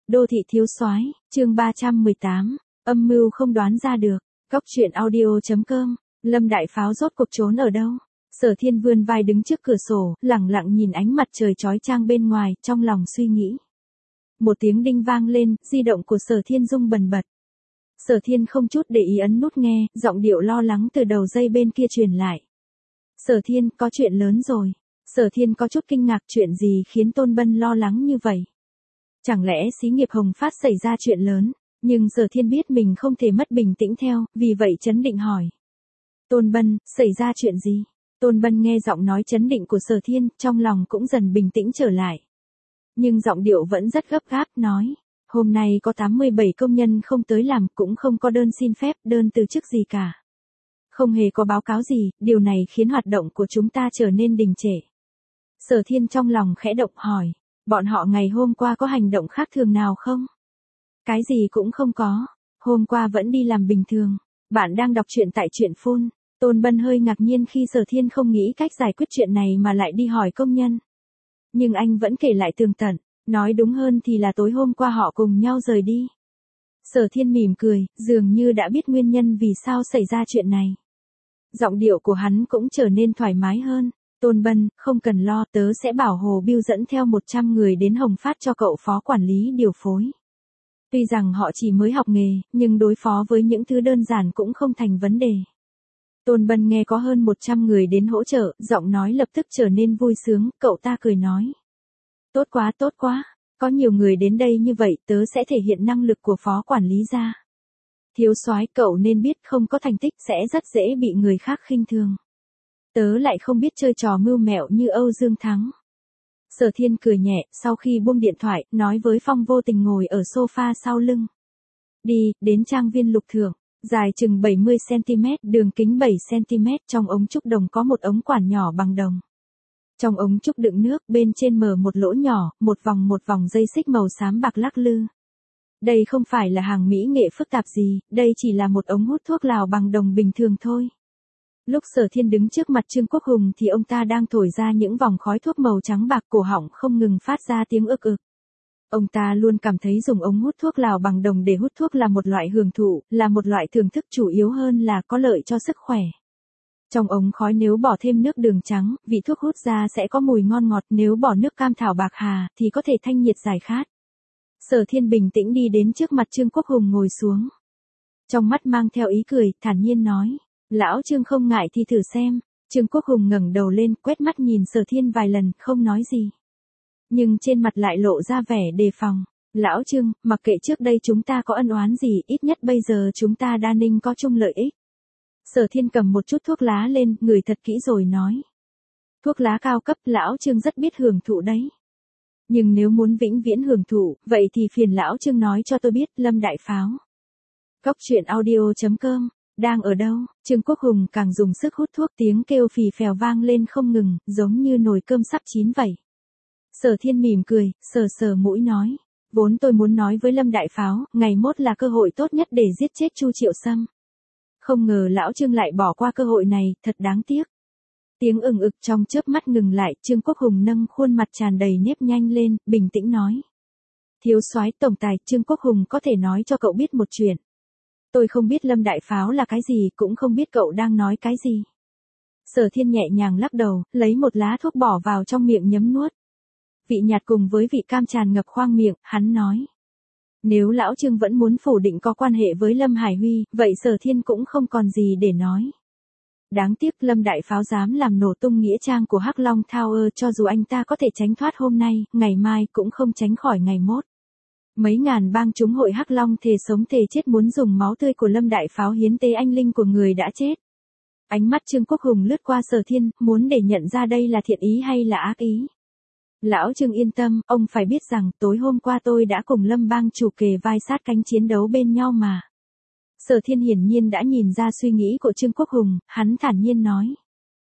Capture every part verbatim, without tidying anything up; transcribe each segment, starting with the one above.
Đô thị thiếu soái, chương ba trăm mười tám, âm mưu không đoán ra được. Góc truyện audio chấm com. Lâm Đại Pháo rốt cuộc trốn ở đâu? Sở Thiên vươn vai đứng trước cửa sổ, lẳng lặng nhìn ánh mặt trời chói chang bên ngoài, trong lòng suy nghĩ. Một tiếng đinh vang lên, di động của Sở Thiên rung bần bật. Sở Thiên không chút để ý ấn nút nghe, giọng điệu lo lắng từ đầu dây bên kia truyền lại. Sở Thiên, có chuyện lớn rồi. Sở Thiên có chút kinh ngạc, chuyện gì khiến Tôn Bân lo lắng như vậy? Chẳng lẽ xí nghiệp Hồng Phát xảy ra chuyện lớn? Nhưng Sở Thiên biết mình không thể mất bình tĩnh theo, vì vậy trấn định hỏi. Tôn Bân, xảy ra chuyện gì? Tôn Bân nghe giọng nói trấn định của Sở Thiên, trong lòng cũng dần bình tĩnh trở lại. Nhưng giọng điệu vẫn rất gấp gáp, nói. Hôm nay có tám mươi bảy công nhân không tới làm, cũng không có đơn xin phép, đơn từ chức gì cả. Không hề có báo cáo gì, điều này khiến hoạt động của chúng ta trở nên đình trệ. Sở Thiên trong lòng khẽ động hỏi. Bọn họ ngày hôm qua có hành động khác thường nào không? Cái gì cũng không có. Hôm qua vẫn đi làm bình thường. Bạn đang đọc truyện tại truyện phun. Tôn Bân hơi ngạc nhiên khi Sở Thiên không nghĩ cách giải quyết chuyện này mà lại đi hỏi công nhân. Nhưng anh vẫn kể lại tường tận. Nói đúng hơn thì là tối hôm qua họ cùng nhau rời đi. Sở Thiên mỉm cười, dường như đã biết nguyên nhân vì sao xảy ra chuyện này. Giọng điệu của hắn cũng trở nên thoải mái hơn. Tôn Bân, không cần lo, tớ sẽ bảo Hồ Bưu dẫn theo một trăm người đến Hồng Phát cho cậu phó quản lý điều phối. Tuy rằng họ chỉ mới học nghề, nhưng đối phó với những thứ đơn giản cũng không thành vấn đề. Tôn Bân nghe có hơn một trăm người đến hỗ trợ, giọng nói lập tức trở nên vui sướng, cậu ta cười nói. Tốt quá, tốt quá, có nhiều người đến đây như vậy, tớ sẽ thể hiện năng lực của phó quản lý ra. Thiếu soái, cậu nên biết không có thành tích sẽ rất dễ bị người khác khinh thường. Tớ lại không biết chơi trò mưu mẹo như Âu Dương Thắng. Sở Thiên cười nhẹ, sau khi buông điện thoại, nói với Phong Vô Tình ngồi ở sofa sau lưng. Đi, đến trang viên Lục Thượng, dài chừng bảy mươi xăng-ti-mét, đường kính bảy xăng-ti-mét, trong ống trúc đồng có một ống quản nhỏ bằng đồng. Trong ống trúc đựng nước, bên trên mở một lỗ nhỏ, một vòng một vòng dây xích màu xám bạc lắc lư. Đây không phải là hàng mỹ nghệ phức tạp gì, đây chỉ là một ống hút thuốc lào bằng đồng bình thường thôi. Lúc Sở Thiên đứng trước mặt Trương Quốc Hùng thì ông ta đang thổi ra những vòng khói thuốc màu trắng bạc, cổ họng không ngừng phát ra tiếng ực ực. Ông ta luôn cảm thấy dùng ống hút thuốc lào bằng đồng để hút thuốc là một loại hưởng thụ, là một loại thưởng thức, chủ yếu hơn là có lợi cho sức khỏe. Trong ống khói nếu bỏ thêm nước đường trắng, vị thuốc hút ra sẽ có mùi ngon ngọt, nếu bỏ nước cam thảo bạc hà thì có thể thanh nhiệt giải khát. Sở Thiên bình tĩnh đi đến trước mặt Trương Quốc Hùng ngồi xuống. Trong mắt mang theo ý cười, thản nhiên nói. Lão Trương không ngại thì thử xem. Trương Quốc Hùng ngẩng đầu lên, quét mắt nhìn Sở Thiên vài lần, không nói gì. Nhưng trên mặt lại lộ ra vẻ đề phòng. Lão Trương, mặc kệ trước đây chúng ta có ân oán gì, ít nhất bây giờ chúng ta đa ninh có chung lợi ích. Sở Thiên cầm một chút thuốc lá lên, ngửi thật kỹ rồi nói. Thuốc lá cao cấp, Lão Trương rất biết hưởng thụ đấy. Nhưng nếu muốn vĩnh viễn hưởng thụ, vậy thì phiền Lão Trương nói cho tôi biết, Lâm Đại Pháo. Góc truyện audio chấm com. Đang ở đâu? Trương Quốc Hùng càng dùng sức hút thuốc, tiếng kêu phì phèo vang lên không ngừng, giống như nồi cơm sắp chín vậy. Sở Thiên mỉm cười, sờ sờ mũi nói. Vốn tôi muốn nói với Lâm Đại Pháo, ngày mốt là cơ hội tốt nhất để giết chết Chu Triệu Sâm. Không ngờ Lão Trương lại bỏ qua cơ hội này, thật đáng tiếc. Tiếng ừng ực trong chớp mắt ngừng lại, Trương Quốc Hùng nâng khuôn mặt tràn đầy nếp nhanh lên, bình tĩnh nói. Thiếu soái tổng tài, Trương Quốc Hùng có thể nói cho cậu biết một chuyện. Tôi không biết Lâm Đại Pháo là cái gì, cũng không biết cậu đang nói cái gì. Sở Thiên nhẹ nhàng lắc đầu, lấy một lá thuốc bỏ vào trong miệng nhấm nuốt. Vị nhạt cùng với vị cam tràn ngập khoang miệng, hắn nói. Nếu Lão Trương vẫn muốn phủ định có quan hệ với Lâm Hải Huy, vậy Sở Thiên cũng không còn gì để nói. Đáng tiếc Lâm Đại Pháo dám làm nổ tung nghĩa trang của Hắc Long Tower, cho dù anh ta có thể tránh thoát hôm nay, ngày mai cũng không tránh khỏi ngày mốt. Mấy ngàn bang chúng hội Hắc Long thề sống thề chết muốn dùng máu tươi của Lâm Đại Pháo hiến tế anh linh của người đã chết. Ánh mắt Trương Quốc Hùng lướt qua Sở Thiên, muốn để nhận ra đây là thiện ý hay là ác ý. Lão Trương yên tâm, ông phải biết rằng tối hôm qua tôi đã cùng Lâm bang chủ kề vai sát cánh chiến đấu bên nhau mà. Sở Thiên hiển nhiên đã nhìn ra suy nghĩ của Trương Quốc Hùng, hắn thản nhiên nói.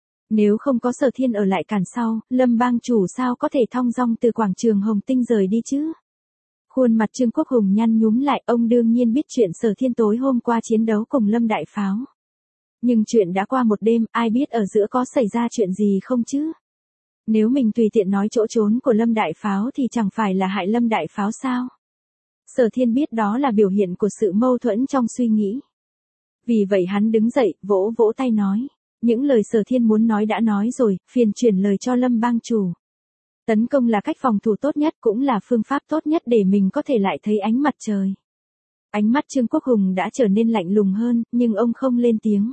Nếu không có Sở Thiên ở lại cản sau, Lâm bang chủ sao có thể thong dong từ quảng trường Hồng Tinh rời đi chứ? Khuôn mặt Trương Quốc Hùng nhăn nhúm lại, ông đương nhiên biết chuyện Sở Thiên tối hôm qua chiến đấu cùng Lâm Đại Pháo. Nhưng chuyện đã qua một đêm, ai biết ở giữa có xảy ra chuyện gì không chứ? Nếu mình tùy tiện nói chỗ trốn của Lâm Đại Pháo thì chẳng phải là hại Lâm Đại Pháo sao? Sở Thiên biết đó là biểu hiện của sự mâu thuẫn trong suy nghĩ. Vì vậy hắn đứng dậy, vỗ vỗ tay nói. Những lời Sở Thiên muốn nói đã nói rồi, phiền chuyển lời cho Lâm bang chủ. Tấn công là cách phòng thủ tốt nhất, cũng là phương pháp tốt nhất để mình có thể lại thấy ánh mặt trời. Ánh mắt Trương Quốc Hùng đã trở nên lạnh lùng hơn, nhưng ông không lên tiếng.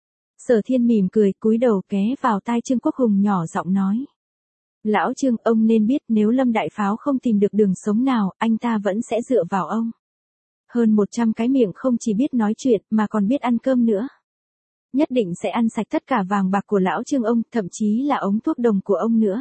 Sở Thiên mỉm cười, cúi đầu ghé vào tai Trương Quốc Hùng nhỏ giọng nói. Lão Trương, ông nên biết nếu Lâm Đại Pháo không tìm được đường sống nào, anh ta vẫn sẽ dựa vào ông. Hơn một trăm cái miệng không chỉ biết nói chuyện mà còn biết ăn cơm nữa. Nhất định sẽ ăn sạch tất cả vàng bạc của lão Trương ông, thậm chí là ống thuốc đồng của ông nữa.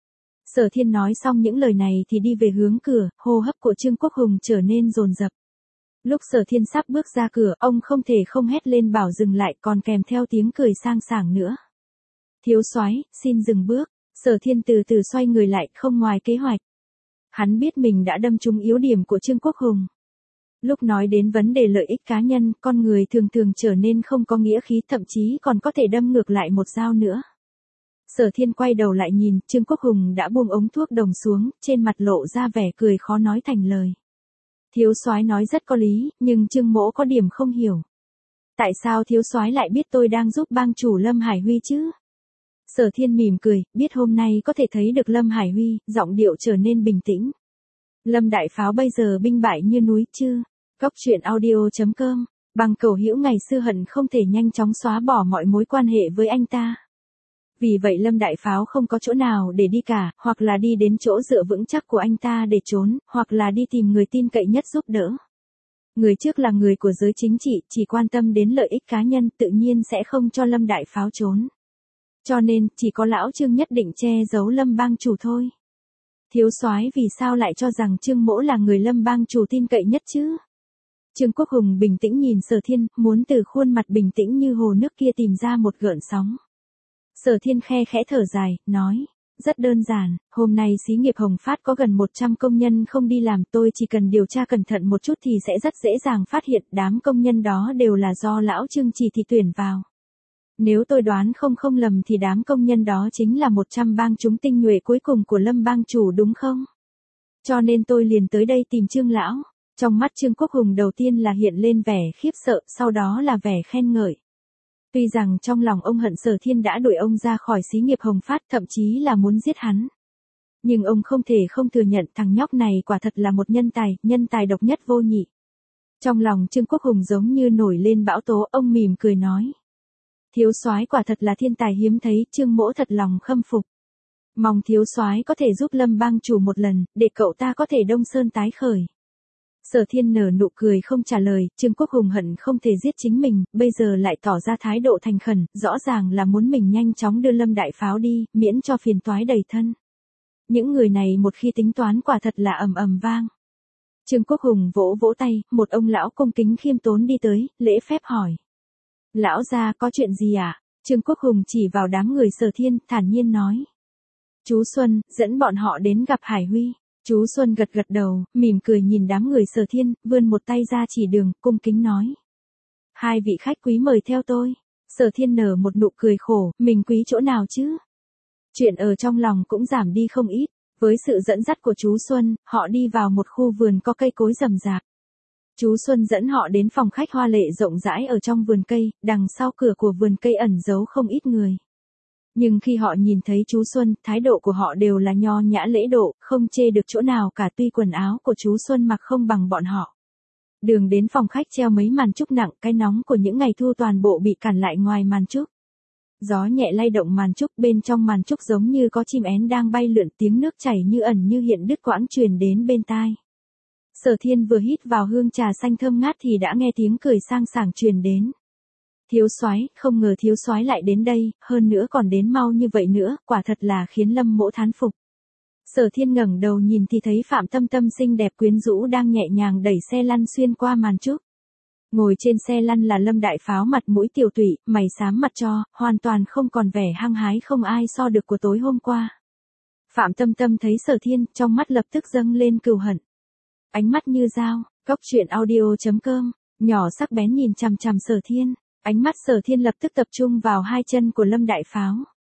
Sở Thiên nói xong những lời này thì đi về hướng cửa, hô hấp của Trương Quốc Hùng trở nên dồn dập. Lúc Sở Thiên sắp bước ra cửa, ông không thể không hét lên bảo dừng lại, còn kèm theo tiếng cười sang sảng nữa. Thiếu soái, xin dừng bước. Sở Thiên từ từ xoay người lại, không ngoài kế hoạch. Hắn biết mình đã đâm trúng yếu điểm của Trương Quốc Hùng. Lúc nói đến vấn đề lợi ích cá nhân, con người thường thường trở nên không có nghĩa khí, thậm chí còn có thể đâm ngược lại một dao nữa. Sở Thiên quay đầu lại nhìn, Trương Quốc Hùng đã buông ống thuốc đồng xuống, trên mặt lộ ra vẻ cười khó nói thành lời. Thiếu soái nói rất có lý, nhưng Trương mỗ có điểm không hiểu. Tại sao thiếu soái lại biết tôi đang giúp bang chủ Lâm Hải Huy chứ? Sở Thiên mỉm cười, biết hôm nay có thể thấy được Lâm Hải Huy, giọng điệu trở nên bình tĩnh. Lâm Đại Pháo bây giờ binh bại như núi chứ? Góc truyện audio chấm com, bằng cầu hữu ngày xưa hận không thể nhanh chóng xóa bỏ mọi mối quan hệ với anh ta. Vì vậy Lâm Đại Pháo không có chỗ nào để đi cả, hoặc là đi đến chỗ dựa vững chắc của anh ta để trốn, hoặc là đi tìm người tin cậy nhất giúp đỡ. Người trước là người của giới chính trị, chỉ quan tâm đến lợi ích cá nhân, tự nhiên sẽ không cho Lâm Đại Pháo trốn. Cho nên, chỉ có lão Trương nhất định che giấu Lâm bang chủ thôi. Thiếu soái vì sao lại cho rằng Trương mỗ là người Lâm bang chủ tin cậy nhất chứ? Trương Quốc Hùng bình tĩnh nhìn Sở Thiên, muốn từ khuôn mặt bình tĩnh như hồ nước kia tìm ra một gợn sóng. Sở Thiên khe khẽ thở dài, nói, rất đơn giản, hôm nay xí nghiệp Hồng Phát có gần một trăm công nhân không đi làm, tôi chỉ cần điều tra cẩn thận một chút thì sẽ rất dễ dàng phát hiện đám công nhân đó đều là do lão Trương chỉ thị tuyển vào. Nếu tôi đoán không không lầm thì đám công nhân đó chính là một trăm bang chúng tinh nhuệ cuối cùng của Lâm bang chủ đúng không? Cho nên tôi liền tới đây tìm Trương lão. Trong mắt Trương Quốc Hùng đầu tiên là hiện lên vẻ khiếp sợ, sau đó là vẻ khen ngợi. Tuy rằng trong lòng ông hận Sở Thiên đã đuổi ông ra khỏi xí nghiệp Hồng Phát, thậm chí là muốn giết hắn. Nhưng ông không thể không thừa nhận thằng nhóc này quả thật là một nhân tài, nhân tài độc nhất vô nhị. Trong lòng Trương Quốc Hùng giống như nổi lên bão tố, ông mỉm cười nói. Thiếu soái quả thật là thiên tài hiếm thấy, Trương mỗ thật lòng khâm phục. Mong thiếu soái có thể giúp Lâm bang chủ một lần, để cậu ta có thể đông sơn tái khởi. Sở Thiên nở nụ cười không trả lời, Trương Quốc Hùng hận không thể giết chính mình, bây giờ lại tỏ ra thái độ thành khẩn, rõ ràng là muốn mình nhanh chóng đưa Lâm Đại Pháo đi, miễn cho phiền toái đầy thân. Những người này một khi tính toán quả thật là ầm ầm vang. Trương Quốc Hùng vỗ vỗ tay, một ông lão cung kính khiêm tốn đi tới, lễ phép hỏi. Lão gia có chuyện gì ạ? À? Trương Quốc Hùng chỉ vào đám người Sở Thiên, thản nhiên nói. Chú Xuân, dẫn bọn họ đến gặp Hải Huy. Chú Xuân gật gật đầu, mỉm cười nhìn đám người Sở Thiên, vươn một tay ra chỉ đường, cung kính nói. Hai vị khách quý mời theo tôi. Sở Thiên nở một nụ cười khổ, mình quý chỗ nào chứ? Chuyện ở trong lòng cũng giảm đi không ít, với sự dẫn dắt của chú Xuân, họ đi vào một khu vườn có cây cối rậm rạp. Chú Xuân dẫn họ đến phòng khách hoa lệ rộng rãi ở trong vườn cây, đằng sau cửa của vườn cây ẩn giấu không ít người. Nhưng khi họ nhìn thấy chú Xuân, thái độ của họ đều là nho nhã lễ độ, không chê được chỗ nào cả, tuy quần áo của chú Xuân mặc không bằng bọn họ. Đường đến phòng khách treo mấy màn trúc nặng, cái nóng của những ngày thu toàn bộ bị cản lại ngoài màn trúc. Gió nhẹ lay động màn trúc, bên trong màn trúc giống như có chim én đang bay lượn, tiếng nước chảy như ẩn như hiện đứt quãng truyền đến bên tai. Sở Thiên vừa hít vào hương trà xanh thơm ngát thì đã nghe tiếng cười sang sảng truyền đến. Thiếu soái, không ngờ thiếu soái lại đến đây, hơn nữa còn đến mau như vậy nữa, quả thật là khiến Lâm mỗ thán phục. Sở Thiên ngẩng đầu nhìn thì thấy Phạm Tâm Tâm xinh đẹp quyến rũ đang nhẹ nhàng đẩy xe lăn xuyên qua màn trúc. Ngồi trên xe lăn là Lâm Đại Pháo, mặt mũi tiều tụy, mày xám mặt cho, hoàn toàn không còn vẻ hăng hái không ai so được của tối hôm qua. Phạm Tâm Tâm thấy Sở Thiên, trong mắt lập tức dâng lên cừu hận. Ánh mắt như dao, góc truyện audio chấm com, nhỏ sắc bén nhìn chằm chằm Sở Thiên. Ánh mắt Sở Thiên lập tức tập trung vào hai chân của Lâm Đại Pháo.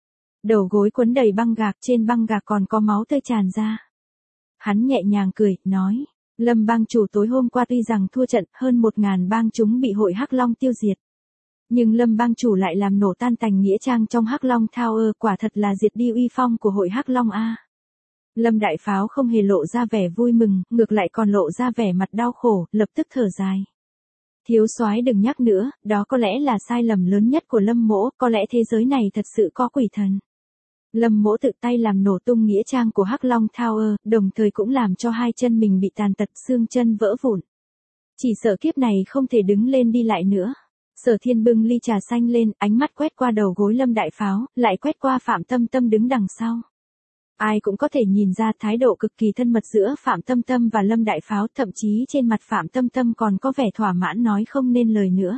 Đầu gối quấn đầy băng gạc, trên băng gạc còn có máu tươi tràn ra. Hắn nhẹ nhàng cười, nói, Lâm bang chủ tối hôm qua tuy rằng thua trận, hơn một ngàn bang chúng bị hội Hắc Long tiêu diệt. Nhưng Lâm bang chủ lại làm nổ tan tành nghĩa trang trong Hắc Long Tower, quả thật là diệt đi uy phong của hội Hắc Long a. Lâm đại pháo không hề lộ ra vẻ vui mừng, ngược lại còn lộ ra vẻ mặt đau khổ, lập tức thở dài. Thiếu soái đừng nhắc nữa, đó có lẽ là sai lầm lớn nhất của Lâm mỗ, có lẽ thế giới này thật sự có quỷ thần. Lâm mỗ tự tay làm nổ tung nghĩa trang của Hắc Long Tower, đồng thời cũng làm cho hai chân mình bị tàn tật, xương chân vỡ vụn. Chỉ sợ kiếp này không thể đứng lên đi lại nữa. Sở Thiên bưng ly trà xanh lên, ánh mắt quét qua đầu gối Lâm đại pháo, lại quét qua Phạm Tâm Tâm đứng đằng sau. Ai cũng có thể nhìn ra thái độ cực kỳ thân mật giữa Phạm Tâm Tâm và Lâm đại pháo, thậm chí trên mặt Phạm Tâm Tâm còn có vẻ thỏa mãn nói không nên lời nữa.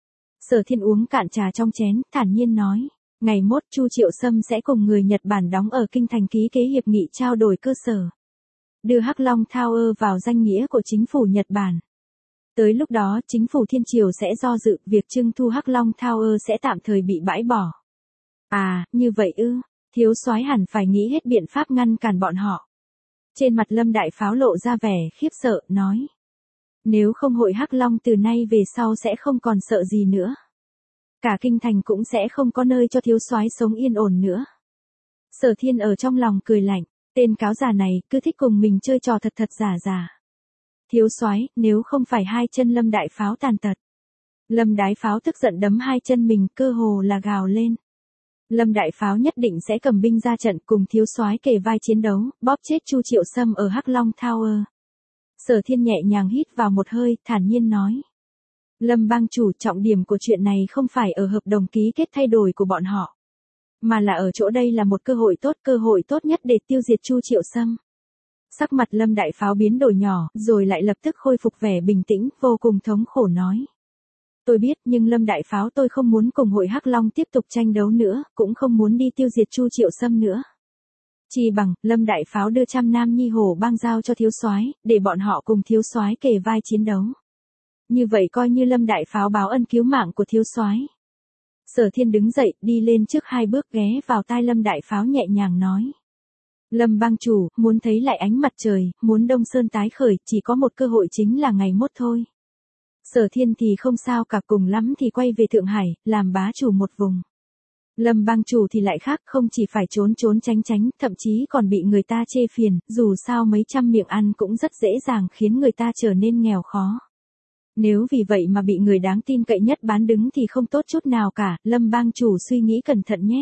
Sở Thiên uống cạn trà trong chén, thản nhiên nói, ngày mốt Chu Triệu Sâm sẽ cùng người Nhật Bản đóng ở Kinh Thành ký kế hiệp nghị trao đổi cơ sở, đưa Hắc Long Tower vào danh nghĩa của chính phủ Nhật Bản. Tới lúc đó, chính phủ Thiên Triều sẽ do dự, việc trưng thu Hắc Long Tower sẽ tạm thời bị bãi bỏ. À, như vậy ư, thiếu soái hẳn phải nghĩ hết biện pháp ngăn cản bọn họ. Trên mặt Lâm đại pháo lộ ra vẻ khiếp sợ, nói. Nếu không hội Hắc Long từ nay về sau sẽ không còn sợ gì nữa. Cả kinh thành cũng sẽ không có nơi cho thiếu soái sống yên ổn nữa. Sở Thiên ở trong lòng cười lạnh, tên cáo già này cứ thích cùng mình chơi trò thật thật giả giả. Thiếu soái, nếu không phải hai chân Lâm đại pháo tàn tật. Lâm đại pháo tức giận đấm hai chân mình, cơ hồ là gào lên. Lâm đại pháo nhất định sẽ cầm binh ra trận cùng thiếu soái kề vai chiến đấu, bóp chết Chu Triệu Sâm ở Hắc Long Tower. Sở Thiên nhẹ nhàng hít vào một hơi, thản nhiên nói. Lâm bang chủ, trọng điểm của chuyện này không phải ở hợp đồng ký kết thay đổi của bọn họ. Mà là ở chỗ đây là một cơ hội tốt, cơ hội tốt nhất để tiêu diệt Chu Triệu Sâm. Sắc mặt Lâm đại pháo biến đổi nhỏ, rồi lại lập tức khôi phục vẻ bình tĩnh, vô cùng thống khổ nói. Tôi biết, nhưng Lâm đại pháo tôi không muốn cùng hội Hắc Long tiếp tục tranh đấu nữa, cũng không muốn đi tiêu diệt Chu Triệu Sâm nữa. Chỉ bằng, Lâm đại pháo đưa trăm nam nhi hổ bang giao cho thiếu soái, để bọn họ cùng thiếu soái kề vai chiến đấu. Như vậy coi như Lâm đại pháo báo ân cứu mạng của thiếu soái. Sở Thiên đứng dậy, đi lên trước hai bước ghé vào tai Lâm đại pháo nhẹ nhàng nói. Lâm bang chủ, muốn thấy lại ánh mặt trời, muốn Đông Sơn tái khởi, chỉ có một cơ hội chính là ngày mốt thôi. Sở Thiên thì không sao cả, cùng lắm thì quay về Thượng Hải, làm bá chủ một vùng. Lâm bang chủ thì lại khác, không chỉ phải trốn trốn tránh tránh, thậm chí còn bị người ta chê phiền, dù sao mấy trăm miệng ăn cũng rất dễ dàng khiến người ta trở nên nghèo khó. Nếu vì vậy mà bị người đáng tin cậy nhất bán đứng thì không tốt chút nào cả, Lâm bang chủ suy nghĩ cẩn thận nhé.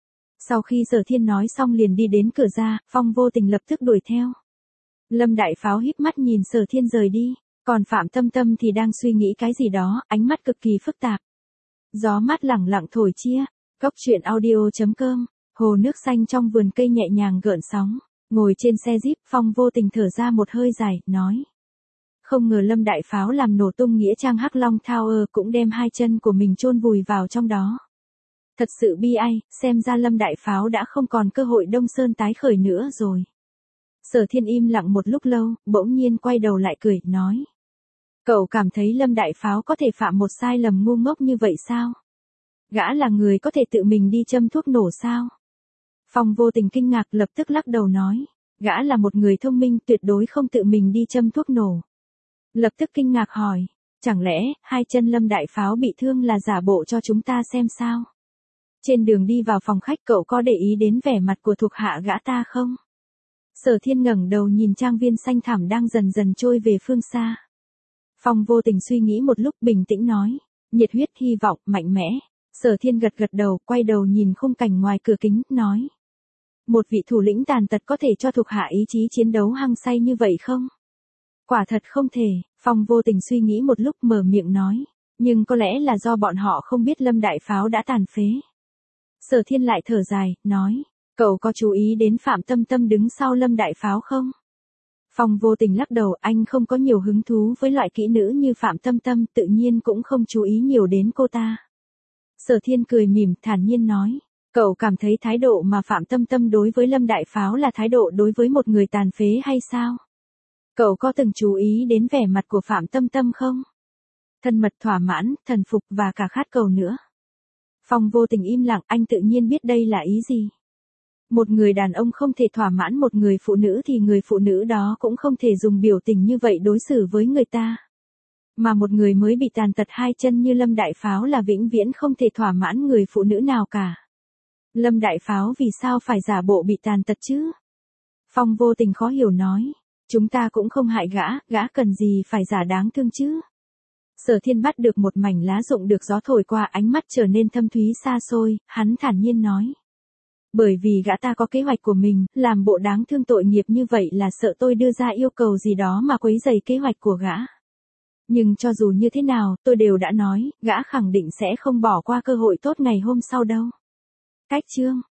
Sau khi Sở Thiên nói xong liền đi đến cửa ra, Phong Vô Tình lập tức đuổi theo. Lâm đại pháo híp mắt nhìn Sở Thiên rời đi, còn Phạm Tâm Tâm thì đang suy nghĩ cái gì đó, ánh mắt cực kỳ phức tạp. Gió mát lẳng lặng thổi chia, Cốc truyện audio chấm com, hồ nước xanh trong vườn cây nhẹ nhàng gợn sóng, ngồi trên xe Jeep, Phong Vô Tình thở ra một hơi dài, nói. Không ngờ Lâm đại pháo làm nổ tung nghĩa trang Hắc Long Tower, cũng đem hai chân của mình chôn vùi vào trong đó. Thật sự bi ai, xem ra Lâm đại pháo đã không còn cơ hội Đông Sơn tái khởi nữa rồi. Sở Thiên im lặng một lúc lâu, bỗng nhiên quay đầu lại cười, nói. Cậu cảm thấy Lâm đại pháo có thể phạm một sai lầm ngu ngốc như vậy sao? Gã là người có thể tự mình đi châm thuốc nổ sao? Phong Vô Tình kinh ngạc, lập tức lắc đầu nói. Gã là một người thông minh, tuyệt đối không tự mình đi châm thuốc nổ. Lập tức kinh ngạc hỏi. Chẳng lẽ, hai chân Lâm đại pháo bị thương là giả bộ cho chúng ta xem sao? Trên đường đi vào phòng khách cậu có để ý đến vẻ mặt của thuộc hạ gã ta không? Sở Thiên ngẩng đầu nhìn trang viên xanh thẳm đang dần dần trôi về phương xa. Phong Vô Tình suy nghĩ một lúc, bình tĩnh nói. Nhiệt huyết, hy vọng, mạnh mẽ. Sở Thiên gật gật đầu, quay đầu nhìn khung cảnh ngoài cửa kính, nói. Một vị thủ lĩnh tàn tật có thể cho thuộc hạ ý chí chiến đấu hăng say như vậy không? Quả thật không thể, Phong Vô Tình suy nghĩ một lúc mở miệng nói. Nhưng có lẽ là do bọn họ không biết Lâm đại pháo đã tàn phế. Sở Thiên lại thở dài, nói. Cậu có chú ý đến Phạm Tâm Tâm đứng sau Lâm đại pháo không? Phong Vô Tình lắc đầu, anh không có nhiều hứng thú với loại kỹ nữ như Phạm Tâm Tâm, tự nhiên cũng không chú ý nhiều đến cô ta. Sở Thiên cười mỉm, thản nhiên nói. Cậu cảm thấy thái độ mà Phạm Tâm Tâm đối với Lâm đại pháo là thái độ đối với một người tàn phế hay sao? Cậu có từng chú ý đến vẻ mặt của Phạm Tâm Tâm không? Thân mật, thỏa mãn, thần phục và cả khát cầu nữa. Phong Vô Tình im lặng, anh tự nhiên biết đây là ý gì. Một người đàn ông không thể thỏa mãn một người phụ nữ thì người phụ nữ đó cũng không thể dùng biểu tình như vậy đối xử với người ta. Mà một người mới bị tàn tật hai chân như Lâm Đại Pháo là vĩnh viễn không thể thỏa mãn người phụ nữ nào cả. Lâm Đại Pháo vì sao phải giả bộ bị tàn tật chứ? Phong vô tình khó hiểu nói. Chúng ta cũng không hại gã, gã cần gì phải giả đáng thương chứ? Sở Thiên bắt được một mảnh lá rụng được gió thổi qua, ánh mắt trở nên thâm thúy xa xôi, hắn thản nhiên nói. Bởi vì gã ta có kế hoạch của mình, làm bộ đáng thương tội nghiệp như vậy là sợ tôi đưa ra yêu cầu gì đó mà quấy rầy kế hoạch của gã. Nhưng cho dù như thế nào, tôi đều đã nói, gã khẳng định sẽ không bỏ qua cơ hội tốt ngày hôm sau đâu. Cách chương